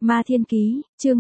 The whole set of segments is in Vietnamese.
Ma Thiên Ký, chương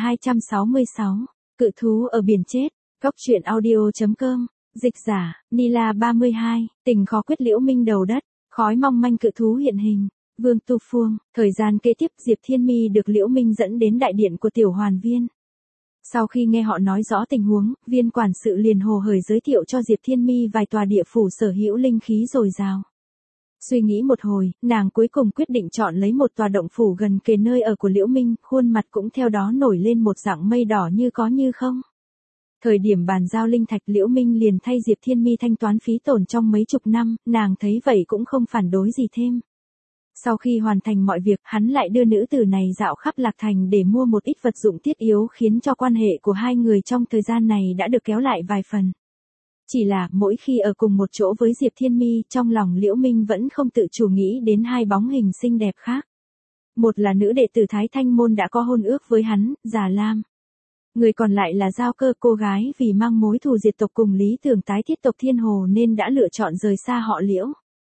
1266, Cự thú ở biển chết, Góc truyện audio.com, dịch giả, Nila 32, tình khó quyết Liễu Minh đầu đất, khói mong manh cự thú hiện hình, Vương Tu Phương, thời gian kế tiếp Diệp Thiên Mi được Liễu Minh dẫn đến đại điện của Tiểu Hoàn Viên. Sau khi nghe họ nói rõ tình huống, viên quản sự liền hồ hởi giới thiệu cho Diệp Thiên Mi vài tòa địa phủ sở hữu linh khí dồi dào. Suy nghĩ một hồi, nàng cuối cùng quyết định chọn lấy một tòa động phủ gần kề nơi ở của Liễu Minh, khuôn mặt cũng theo đó nổi lên một dạng mây đỏ như có như không. Thời điểm bàn giao linh thạch Liễu Minh liền thay Diệp Thiên Mi thanh toán phí tổn trong mấy chục năm, nàng thấy vậy cũng không phản đối gì thêm. Sau khi hoàn thành mọi việc, hắn lại đưa nữ tử này dạo khắp Lạc Thành để mua một ít vật dụng thiết yếu khiến cho quan hệ của hai người trong thời gian này đã được kéo lại vài phần. Chỉ là, mỗi khi ở cùng một chỗ với Diệp Thiên Mi, trong lòng Liễu Minh vẫn không tự chủ nghĩ đến hai bóng hình xinh đẹp khác. Một là nữ đệ tử Thái Thanh Môn đã có hôn ước với hắn, Già Lam. Người còn lại là Giao Cơ, cô gái vì mang mối thù diệt tộc cùng lý tưởng tái thiết tộc Thiên Hồ nên đã lựa chọn rời xa họ Liễu.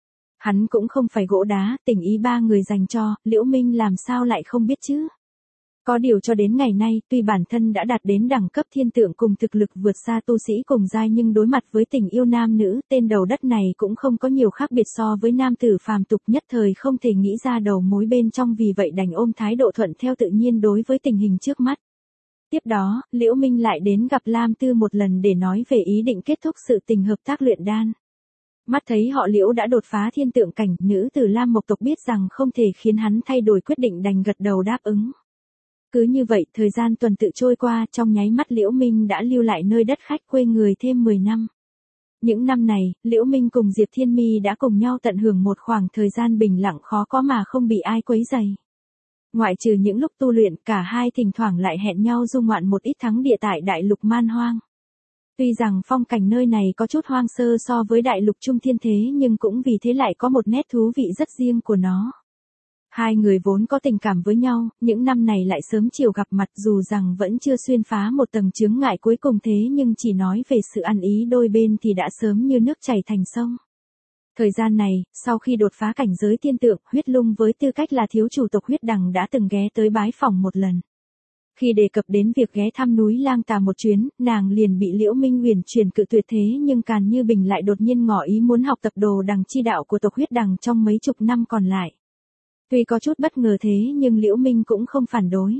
Hắn cũng không phải gỗ đá, tình ý ba người dành cho, Liễu Minh làm sao lại không biết chứ. Có điều cho đến ngày nay, tuy bản thân đã đạt đến đẳng cấp thiên tượng cùng thực lực vượt xa tu sĩ cùng giai nhưng đối mặt với tình yêu nam nữ, tên đầu đất này cũng không có nhiều khác biệt so với nam tử phàm tục, nhất thời không thể nghĩ ra đầu mối bên trong, vì vậy đành ôm thái độ thuận theo tự nhiên đối với tình hình trước mắt. Tiếp đó, Liễu Minh lại đến gặp Lam Tư một lần để nói về ý định kết thúc sự tình hợp tác luyện đan. Mắt thấy họ Liễu đã đột phá thiên tượng cảnh, nữ tử Lam Mộc tộc biết rằng không thể khiến hắn thay đổi quyết định, đành gật đầu đáp ứng. Cứ như vậy, thời gian tuần tự trôi qua, trong nháy mắt Liễu Minh đã lưu lại nơi đất khách quê người thêm 10 năm. Những năm này, Liễu Minh cùng Diệp Thiên Mi đã cùng nhau tận hưởng một khoảng thời gian bình lặng khó có mà không bị ai quấy rầy. Ngoại trừ những lúc tu luyện, cả hai thỉnh thoảng lại hẹn nhau du ngoạn một ít thắng địa tại đại lục Man Hoang. Tuy rằng phong cảnh nơi này có chút hoang sơ so với đại lục Trung Thiên thế nhưng cũng vì thế lại có một nét thú vị rất riêng của nó. Hai người vốn có tình cảm với nhau, những năm này lại sớm chiều gặp mặt, dù rằng vẫn chưa xuyên phá một tầng chướng ngại cuối cùng thế nhưng chỉ nói về sự ăn ý đôi bên thì đã sớm như nước chảy thành sông. Thời gian này, sau khi đột phá cảnh giới thiên tượng, Huyết Lung với tư cách là thiếu chủ tộc Huyết Đằng đã từng ghé tới bái phỏng một lần. Khi đề cập đến việc ghé thăm núi Lang Tà một chuyến, nàng liền bị Liễu Minh huyền truyền cự tuyệt, thế nhưng Càn Như Bình lại đột nhiên ngỏ ý muốn học tập đồ đằng chi đạo của tộc Huyết Đằng trong mấy chục năm còn lại. Tuy có chút bất ngờ thế nhưng Liễu Minh cũng không phản đối.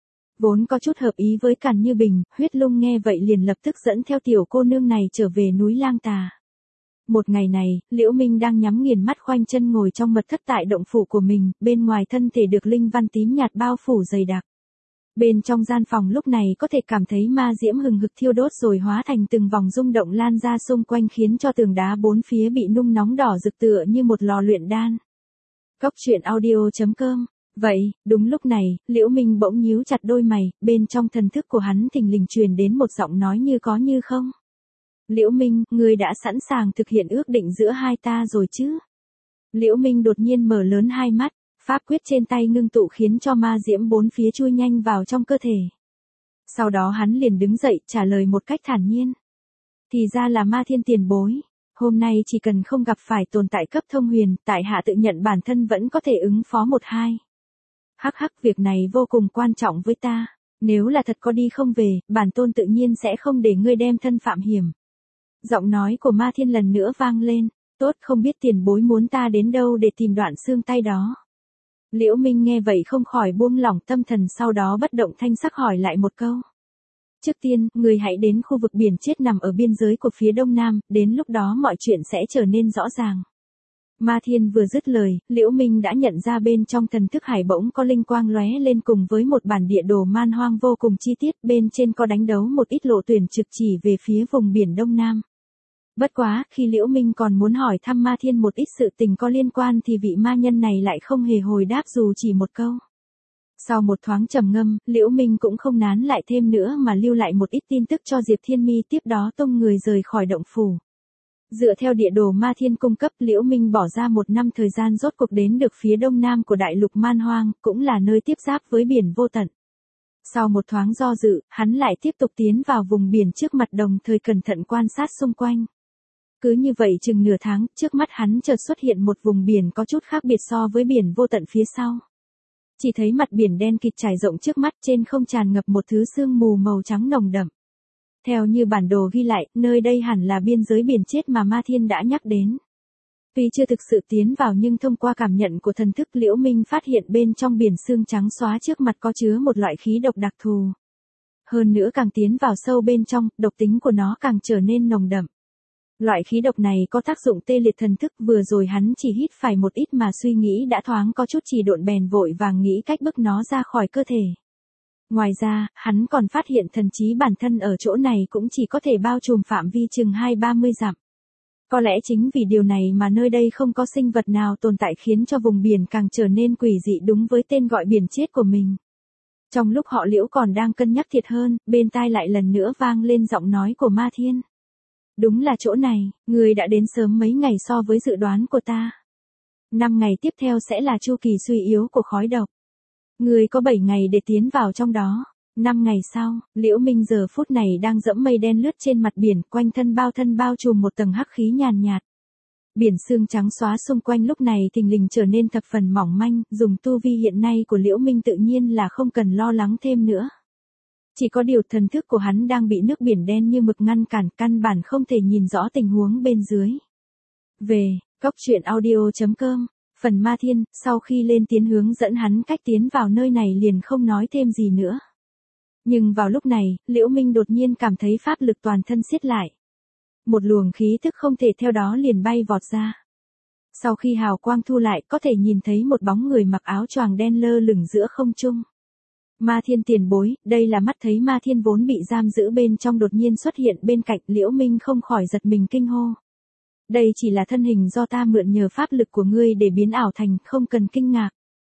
Vốn có chút hợp ý với Càn Như Bình, Huyết Lung nghe vậy liền lập tức dẫn theo tiểu cô nương này trở về núi Lang Tà. Một ngày này, Liễu Minh đang nhắm nghiền mắt khoanh chân ngồi trong mật thất tại động phủ của mình, bên ngoài thân thể được linh văn tím nhạt bao phủ dày đặc. Bên trong gian phòng lúc này có thể cảm thấy ma diễm hừng hực thiêu đốt rồi hóa thành từng vòng rung động lan ra xung quanh khiến cho tường đá bốn phía bị nung nóng đỏ rực tựa như một lò luyện đan. Góc truyện audio.com. Vậy, đúng lúc này, Liễu Minh bỗng nhíu chặt đôi mày, bên trong thần thức của hắn thình lình truyền đến một giọng nói như có như không. Liễu Minh, ngươi đã sẵn sàng thực hiện ước định giữa hai ta rồi chứ? Liễu Minh đột nhiên mở lớn hai mắt, pháp quyết trên tay ngưng tụ khiến cho ma diễm bốn phía chui nhanh vào trong cơ thể. Sau đó hắn liền đứng dậy trả lời một cách thản nhiên. Thì ra là Ma Thiên tiền bối. Hôm nay chỉ cần không gặp phải tồn tại cấp thông huyền, tại hạ tự nhận bản thân vẫn có thể ứng phó một hai. Hắc hắc, việc này vô cùng quan trọng với ta. Nếu là thật có đi không về, bản tôn tự nhiên sẽ không để ngươi đem thân phạm hiểm. Giọng nói của Ma Thiên lần nữa vang lên. Tốt, không biết tiền bối muốn ta đến đâu để tìm đoạn xương tay đó. Liễu Minh nghe vậy không khỏi buông lỏng tâm thần, sau đó bất động thanh sắc hỏi lại một câu. Trước tiên, người hãy đến khu vực biển chết nằm ở biên giới của phía đông nam, đến lúc đó mọi chuyện sẽ trở nên rõ ràng. Ma Thiên vừa dứt lời, Liễu Minh đã nhận ra bên trong thần thức hải bỗng có linh quang lóe lên cùng với một bản địa đồ man hoang vô cùng chi tiết, bên trên có đánh dấu một ít lộ tuyển trực chỉ về phía vùng biển đông nam. Bất quá, khi Liễu Minh còn muốn hỏi thăm Ma Thiên một ít sự tình có liên quan thì vị ma nhân này lại không hề hồi đáp dù chỉ một câu. Sau một thoáng trầm ngâm, Liễu Minh cũng không nán lại thêm nữa mà lưu lại một ít tin tức cho Diệp Thiên Mi, tiếp đó tung người rời khỏi động phủ. Dựa theo địa đồ Ma Thiên cung cấp, Liễu Minh bỏ ra một năm thời gian rốt cuộc đến được phía đông nam của đại lục Man Hoang, cũng là nơi tiếp giáp với biển vô tận. Sau một thoáng do dự, hắn lại tiếp tục tiến vào vùng biển trước mặt, đồng thời cẩn thận quan sát xung quanh. Cứ như vậy chừng nửa tháng, trước mắt hắn chợt xuất hiện một vùng biển có chút khác biệt so với biển vô tận phía sau. Chỉ thấy mặt biển đen kịt trải rộng trước mắt, trên không tràn ngập một thứ sương mù màu trắng nồng đậm. Theo như bản đồ ghi lại, nơi đây hẳn là biên giới biển chết mà Ma Thiên đã nhắc đến. Tuy chưa thực sự tiến vào nhưng thông qua cảm nhận của thần thức, Liễu Minh phát hiện bên trong biển sương trắng xóa trước mặt có chứa một loại khí độc đặc thù. Hơn nữa càng tiến vào sâu bên trong, độc tính của nó càng trở nên nồng đậm. Loại khí độc này có tác dụng tê liệt thần thức, vừa rồi hắn chỉ hít phải một ít mà suy nghĩ đã thoáng có chút trì độn, bèn vội vàng nghĩ cách bức nó ra khỏi cơ thể. Ngoài ra, hắn còn phát hiện thần trí bản thân ở chỗ này cũng chỉ có thể bao trùm phạm vi chừng 20-30 dặm. Có lẽ chính vì điều này mà nơi đây không có sinh vật nào tồn tại, khiến cho vùng biển càng trở nên quỷ dị, đúng với tên gọi biển chết của mình. Trong lúc họ Liễu còn đang cân nhắc thiệt hơn, bên tai lại lần nữa vang lên giọng nói của Ma Thiên. Đúng là chỗ này, ngươi đã đến sớm mấy ngày so với dự đoán của ta. 5 ngày tiếp theo sẽ là chu kỳ suy yếu của khói độc. Ngươi có 7 ngày để tiến vào trong đó. 5 ngày sau, Liễu Minh giờ phút này đang dẫm mây đen lướt trên mặt biển, quanh thân bao trùm một tầng hắc khí nhàn nhạt. Biển sương trắng xóa xung quanh lúc này thình lình trở nên thập phần mỏng manh, dùng tu vi hiện nay của Liễu Minh tự nhiên là không cần lo lắng thêm nữa. Chỉ có điều thần thức của hắn đang bị nước biển đen như mực ngăn cản, căn bản không thể nhìn rõ tình huống bên dưới. Về, coctruyện.audio.com, phần Ma Thiên, sau khi lên tiếng hướng dẫn hắn cách tiến vào nơi này liền không nói thêm gì nữa. Nhưng vào lúc này, Liễu Minh đột nhiên cảm thấy pháp lực toàn thân siết lại. Một luồng khí thức không thể theo đó liền bay vọt ra. Sau khi hào quang thu lại, có thể nhìn thấy một bóng người mặc áo choàng đen lơ lửng giữa không trung. Ma Thiên tiền bối, đây là. Mắt thấy Ma Thiên vốn bị giam giữ bên trong đột nhiên xuất hiện bên cạnh, Liễu Minh không khỏi giật mình kinh hô. Đây chỉ là thân hình do ta mượn nhờ pháp lực của ngươi để biến ảo thành, không cần kinh ngạc.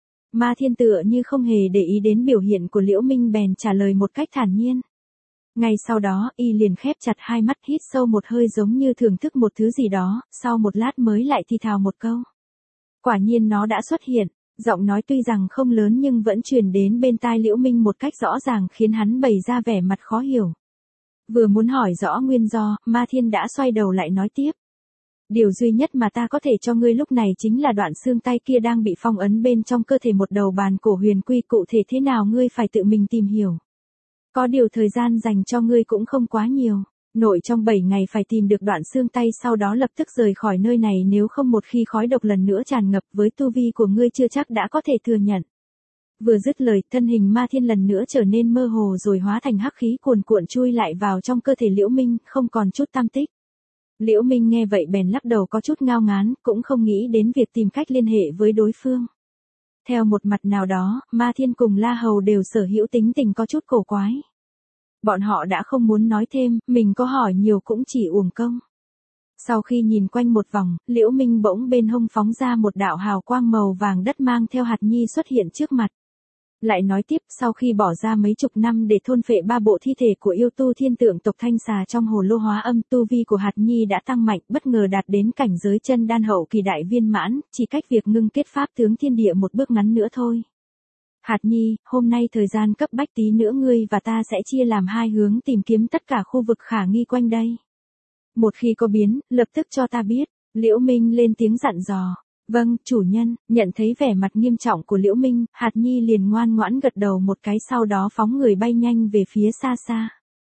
Ma Thiên tựa như không hề để ý đến biểu hiện của Liễu Minh, bèn trả lời một cách thản nhiên. Ngay sau đó, y liền khép chặt hai mắt, hít sâu một hơi giống như thưởng thức một thứ gì đó, sau một lát mới lại thì thào một câu. Quả nhiên nó đã xuất hiện, giọng nói tuy rằng không lớn nhưng vẫn truyền đến bên tai Liễu Minh một cách rõ ràng, khiến hắn bày ra vẻ mặt khó hiểu. Vừa muốn hỏi rõ nguyên do, Ma Thiên đã xoay đầu lại nói tiếp. Điều duy nhất mà ta có thể cho ngươi lúc này chính là đoạn xương tay kia đang bị phong ấn bên trong cơ thể một đầu bàn cổ huyền quy, cụ thể thế nào ngươi phải tự mình tìm hiểu. Có điều thời gian dành cho ngươi cũng không quá nhiều, nội trong 7 ngày phải tìm được đoạn xương tay, sau đó lập tức rời khỏi nơi này, nếu không một khi khói độc lần nữa tràn ngập với tu vi của ngươi chưa chắc đã có thể thừa nhận. Vừa dứt lời, thân hình Ma Thiên lần nữa trở nên mơ hồ rồi hóa thành hắc khí cuồn cuộn chui lại vào trong cơ thể Liễu Minh, không còn chút tăm tích. Liễu Minh nghe vậy bèn lắc đầu có chút ngao ngán, cũng không nghĩ đến việc tìm cách liên hệ với đối phương. Theo một mặt nào đó, Ma Thiên cùng La Hầu đều sở hữu tính tình có chút cổ quái. Bọn họ đã không muốn nói thêm, mình có hỏi nhiều cũng chỉ uổng công. Sau khi nhìn quanh một vòng, Liễu Minh bỗng bên hông phóng ra một đạo hào quang màu vàng đất mang theo hạt nhi xuất hiện trước mặt. Lại nói tiếp, sau khi bỏ ra mấy chục năm để thôn phệ 3 bộ thi thể của yêu tu thiên tượng tộc Thanh Xà trong hồ lô hóa âm, tu vi của hạt nhi đã tăng mạnh, bất ngờ đạt đến cảnh giới chân đan hậu kỳ đại viên mãn, chỉ cách việc ngưng kết pháp tướng thiên địa một bước ngắn nữa thôi. Hạt nhi, hôm nay thời gian cấp bách, tí nữa ngươi và ta sẽ chia làm hai hướng tìm kiếm tất cả khu vực khả nghi quanh đây. Một khi có biến, lập tức cho ta biết. Liễu Minh lên tiếng dặn dò. Vâng, chủ nhân. Nhận thấy vẻ mặt nghiêm trọng của Liễu Minh, hạt nhi liền ngoan ngoãn gật đầu một cái, sau đó phóng người bay nhanh về phía xa xa.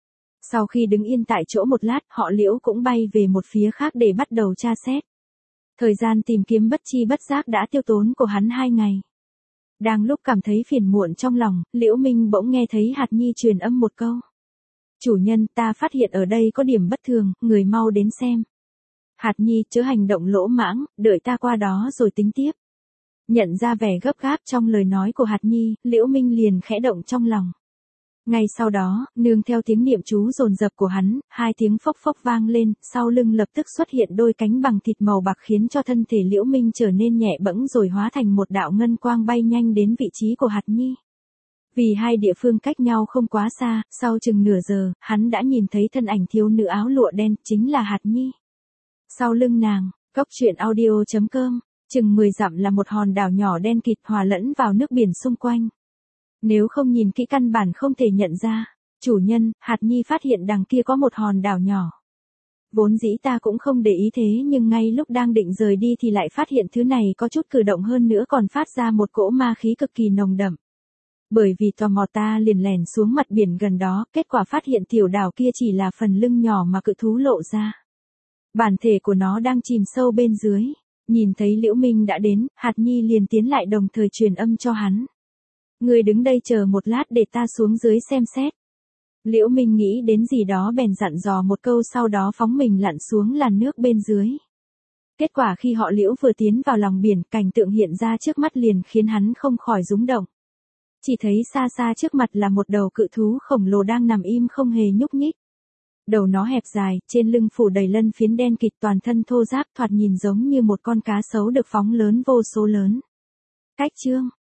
Sau khi đứng yên tại chỗ một lát, họ Liễu cũng bay về một phía khác để bắt đầu tra xét. Thời gian tìm kiếm bất chi bất giác đã tiêu tốn của hắn 2 ngày. Đang lúc cảm thấy phiền muộn trong lòng, Liễu Minh bỗng nghe thấy hạt nhi truyền âm một câu. Chủ nhân, ta phát hiện ở đây có điểm bất thường, người mau đến xem. Hạt nhi, chớ hành động lỗ mãng, đợi ta qua đó rồi tính tiếp. Nhận ra vẻ gấp gáp trong lời nói của hạt nhi, Liễu Minh liền khẽ động trong lòng. Ngay sau đó, nương theo tiếng niệm chú dồn dập của hắn, 2 tiếng phốc phốc vang lên, sau lưng lập tức xuất hiện đôi cánh bằng thịt màu bạc, khiến cho thân thể Liễu Minh trở nên nhẹ bẫng rồi hóa thành một đạo ngân quang bay nhanh đến vị trí của hạt nhi. Vì hai địa phương cách nhau không quá xa, sau chừng nửa giờ, hắn đã nhìn thấy thân ảnh thiếu nữ áo lụa đen, chính là hạt nhi. Sau lưng nàng, coctruyện.audio.com, chừng 10 dặm là một hòn đảo nhỏ đen kịt hòa lẫn vào nước biển xung quanh. Nếu không nhìn kỹ căn bản không thể nhận ra. Chủ nhân, hạt nhi phát hiện đằng kia có một hòn đảo nhỏ. Vốn dĩ ta cũng không để ý thế nhưng ngay lúc đang định rời đi thì lại phát hiện thứ này có chút cử động hơn nữa còn phát ra một cỗ ma khí cực kỳ nồng đậm. Bởi vì tò mò ta liền lèn xuống mặt biển gần đó, kết quả phát hiện tiểu đảo kia chỉ là phần lưng nhỏ mà cự thú lộ ra. Bản thể của nó đang chìm sâu bên dưới. Nhìn thấy Liễu Minh đã đến, Hạt Nhi liền tiến lại đồng thời truyền âm cho hắn. Ngươi đứng đây chờ một lát để ta xuống dưới xem xét. Liễu Minh nghĩ đến gì đó bèn dặn dò một câu sau đó phóng mình lặn xuống làn nước bên dưới. Kết quả khi họ Liễu vừa tiến vào lòng biển, cảnh tượng hiện ra trước mắt liền khiến hắn không khỏi rúng động. Chỉ thấy xa xa trước mặt là một đầu cự thú khổng lồ đang nằm im không hề nhúc nhích. Đầu nó hẹp dài, trên lưng phủ đầy lân phiến đen kịt, toàn thân thô ráp thoạt nhìn giống như một con cá sấu được phóng lớn vô số lớn. Cách chương